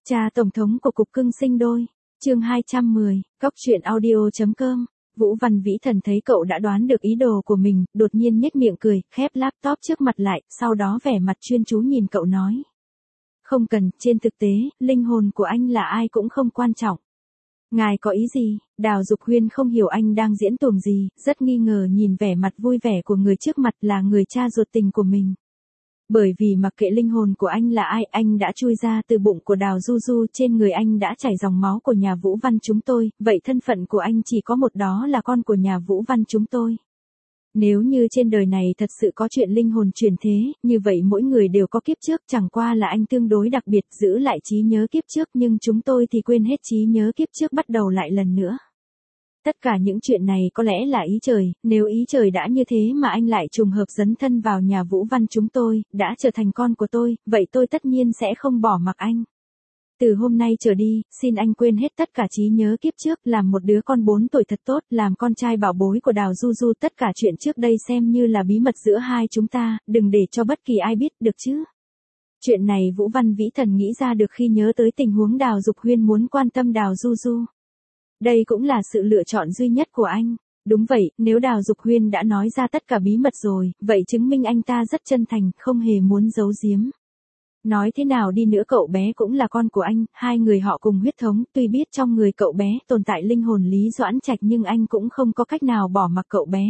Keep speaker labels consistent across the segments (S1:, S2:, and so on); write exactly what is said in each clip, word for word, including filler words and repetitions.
S1: Cha Tổng thống của Cục Cưng Sinh Đôi, chương hai trăm mười, Cóc truyện audio.com. Vũ Văn Vĩ Thần thấy cậu đã đoán được ý đồ của mình, đột nhiên nhếch miệng cười, khép laptop trước mặt lại, sau đó vẻ mặt chuyên chú nhìn cậu nói. Không cần, trên thực tế, linh hồn của anh là ai cũng không quan trọng. Ngài có ý gì? Đào Dục Huyên không hiểu anh đang diễn tuồng gì, rất nghi ngờ nhìn vẻ mặt vui vẻ của người trước mặt là người cha ruột tình của mình. Bởi vì mặc kệ linh hồn của anh là ai, anh đã chui ra từ bụng của Đào Du Du, trên người anh đã chảy dòng máu của nhà Vũ Văn chúng tôi, vậy thân phận của anh chỉ có một, đó là con của nhà Vũ Văn chúng tôi. Nếu như trên đời này thật sự có chuyện linh hồn chuyển thế, như vậy mỗi người đều có kiếp trước, chẳng qua là anh tương đối đặc biệt, giữ lại trí nhớ kiếp trước, nhưng chúng tôi thì quên hết trí nhớ kiếp trước, bắt đầu lại lần nữa. Tất cả những chuyện này có lẽ là ý trời, nếu ý trời đã như thế mà anh lại trùng hợp dấn thân vào nhà Vũ Văn chúng tôi, đã trở thành con của tôi, vậy tôi tất nhiên sẽ không bỏ mặc anh. Từ hôm nay trở đi, xin anh quên hết tất cả trí nhớ kiếp trước, làm một đứa con bốn tuổi thật tốt, làm con trai bảo bối của Đào Du Du, tất cả chuyện trước đây xem như là bí mật giữa hai chúng ta, đừng để cho bất kỳ ai biết, được chứ? Chuyện này Vũ Văn Vĩ Thần nghĩ ra được khi nhớ tới tình huống Đào Dục Huyên muốn quan tâm Đào Du Du. Đây cũng là sự lựa chọn duy nhất của anh. Đúng vậy, nếu Đào Dục Huyên đã nói ra tất cả bí mật rồi, vậy chứng minh anh ta rất chân thành, không hề muốn giấu giếm. Nói thế nào đi nữa cậu bé cũng là con của anh, hai người họ cùng huyết thống, tuy biết trong người cậu bé tồn tại linh hồn Lý Doãn Trạch nhưng anh cũng không có cách nào bỏ mặc cậu bé.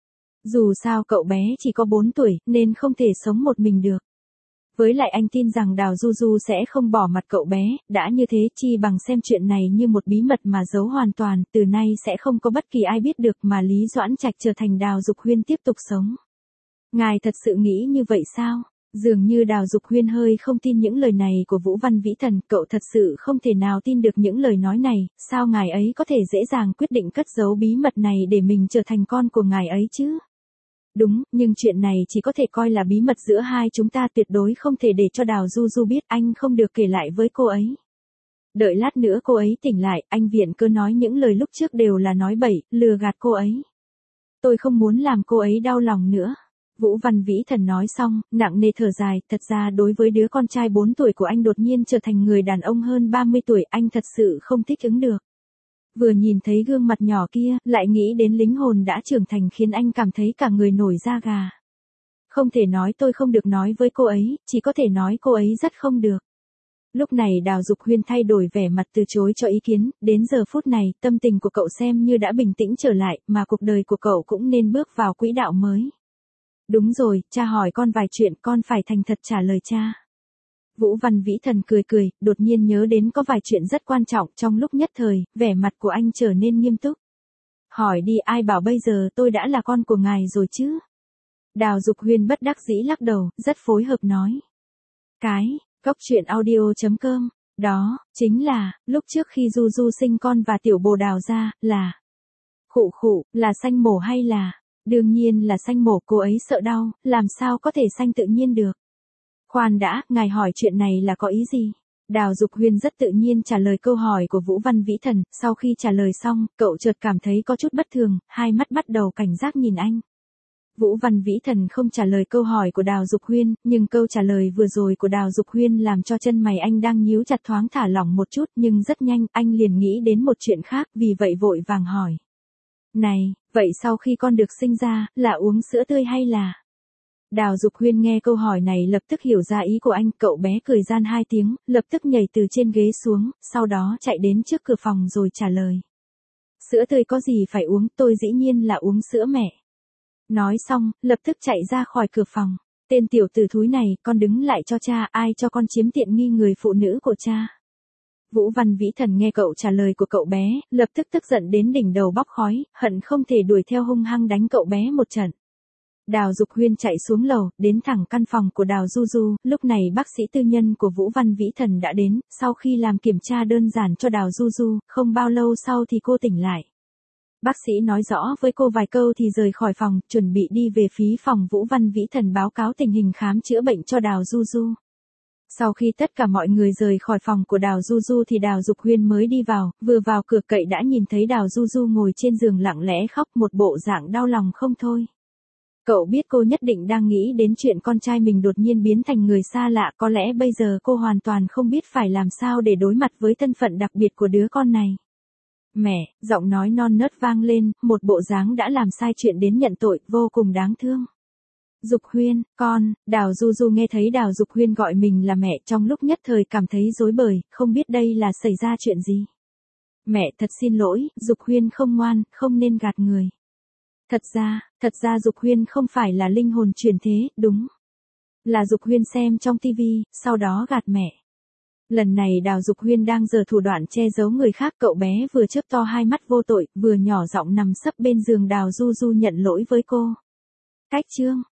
S1: Dù sao cậu bé chỉ có bốn tuổi, nên không thể sống một mình được. Với lại anh tin rằng Đào Du Du sẽ không bỏ mặt cậu bé, đã như thế chi bằng xem chuyện này như một bí mật mà giấu hoàn toàn, từ nay sẽ không có bất kỳ ai biết được mà Lý Doãn Trạch trở thành Đào Dục Huyên tiếp tục sống. Ngài thật sự nghĩ như vậy sao? Dường như Đào Dục Huyên hơi không tin những lời này của Vũ Văn Vĩ Thần, cậu thật sự không thể nào tin được những lời nói này, sao ngài ấy có thể dễ dàng quyết định cất giấu bí mật này để mình trở thành con của ngài ấy chứ? Đúng, nhưng chuyện này chỉ có thể coi là bí mật giữa hai chúng ta, tuyệt đối không thể để cho Đào Du Du biết, anh không được kể lại với cô ấy. Đợi lát nữa cô ấy tỉnh lại, anh viện cớ nói những lời lúc trước đều là nói bậy, lừa gạt cô ấy. Tôi không muốn làm cô ấy đau lòng nữa. Vũ Văn Vĩ Thần nói xong, nặng nề thở dài, thật ra đối với đứa con trai bốn tuổi của anh đột nhiên trở thành người đàn ông hơn ba mươi tuổi, anh thật sự không thích ứng được. Vừa nhìn thấy gương mặt nhỏ kia, lại nghĩ đến linh hồn đã trưởng thành khiến anh cảm thấy cả người nổi da gà. Không thể nói tôi không được nói với cô ấy, chỉ có thể nói cô ấy rất không được. Lúc này Đào Dục Huyên thay đổi vẻ mặt từ chối cho ý kiến, đến giờ phút này, tâm tình của cậu xem như đã bình tĩnh trở lại, mà cuộc đời của cậu cũng nên bước vào quỹ đạo mới. Đúng rồi, cha hỏi con vài chuyện, con phải thành thật trả lời cha. Vũ Văn Vĩ Thần cười cười, đột nhiên nhớ đến có vài chuyện rất quan trọng, trong lúc nhất thời, vẻ mặt của anh trở nên nghiêm túc. Hỏi đi, ai bảo bây giờ tôi đã là con của ngài rồi chứ? Đào Dục Huyên bất đắc dĩ lắc đầu, rất phối hợp nói. Cái, Cóc truyện audio.com, đó, chính là, lúc trước khi Du Du sinh con và tiểu bồ Đào ra, là... Khụ khụ, là sanh mổ hay là... Đương nhiên là sanh mổ, cô ấy sợ đau, làm sao có thể sanh tự nhiên được. Khoan đã, ngài hỏi chuyện này là có ý gì? Đào Dục Huyên rất tự nhiên trả lời câu hỏi của Vũ Văn Vĩ Thần, sau khi trả lời xong, cậu chợt cảm thấy có chút bất thường, hai mắt bắt đầu cảnh giác nhìn anh. Vũ Văn Vĩ Thần không trả lời câu hỏi của Đào Dục Huyên, nhưng câu trả lời vừa rồi của Đào Dục Huyên làm cho chân mày anh đang nhíu chặt thoáng thả lỏng một chút, nhưng rất nhanh, anh liền nghĩ đến một chuyện khác, vì vậy vội vàng hỏi. Này, vậy sau khi con được sinh ra, là uống sữa tươi hay là... Đào Dục Huyên nghe câu hỏi này lập tức hiểu ra ý của anh, cậu bé cười gian hai tiếng, lập tức nhảy từ trên ghế xuống, sau đó chạy đến trước cửa phòng rồi trả lời. Sữa tươi có gì phải uống, tôi dĩ nhiên là uống sữa mẹ. Nói xong, lập tức chạy ra khỏi cửa phòng. Tên tiểu tử thúi này, con đứng lại cho cha, ai cho con chiếm tiện nghi người phụ nữ của cha. Vũ Văn Vĩ Thần nghe cậu trả lời của cậu bé, lập tức tức giận đến đỉnh đầu bốc khói, hận không thể đuổi theo hung hăng đánh cậu bé một trận. Đào Dục Huyên chạy xuống lầu, đến thẳng căn phòng của Đào Du Du, lúc này bác sĩ tư nhân của Vũ Văn Vĩ Thần đã đến, sau khi làm kiểm tra đơn giản cho Đào Du Du, không bao lâu sau thì cô tỉnh lại. Bác sĩ nói rõ với cô vài câu thì rời khỏi phòng, chuẩn bị đi về phía phòng Vũ Văn Vĩ Thần báo cáo tình hình khám chữa bệnh cho Đào Du Du. Sau khi tất cả mọi người rời khỏi phòng của Đào Du Du thì Đào Dục Huyên mới đi vào, vừa vào cửa cậy đã nhìn thấy Đào Du Du ngồi trên giường lặng lẽ khóc, một bộ dạng đau lòng không thôi. Cậu biết cô nhất định đang nghĩ đến chuyện con trai mình đột nhiên biến thành người xa lạ, có lẽ bây giờ cô hoàn toàn không biết phải làm sao để đối mặt với thân phận đặc biệt của đứa con này. Mẹ, giọng nói non nớt vang lên, một bộ dáng đã làm sai chuyện đến nhận tội, vô cùng đáng thương. Dục Huyên, con, Đào Du Du nghe thấy Đào Dục Huyên gọi mình là mẹ, trong lúc nhất thời cảm thấy rối bời, không biết đây là xảy ra chuyện gì. Mẹ, thật xin lỗi, Dục Huyên không ngoan, không nên gạt người. Thật ra, thật ra Dục Huyên không phải là linh hồn chuyển thế, đúng. Là Dục Huyên xem trong tivi, sau đó gạt mẹ. Lần này Đào Dục Huyên đang giở thủ đoạn che giấu người khác, cậu bé vừa chớp to hai mắt vô tội, vừa nhỏ giọng nằm sấp bên giường Đào Du Du nhận lỗi với cô. Cách chương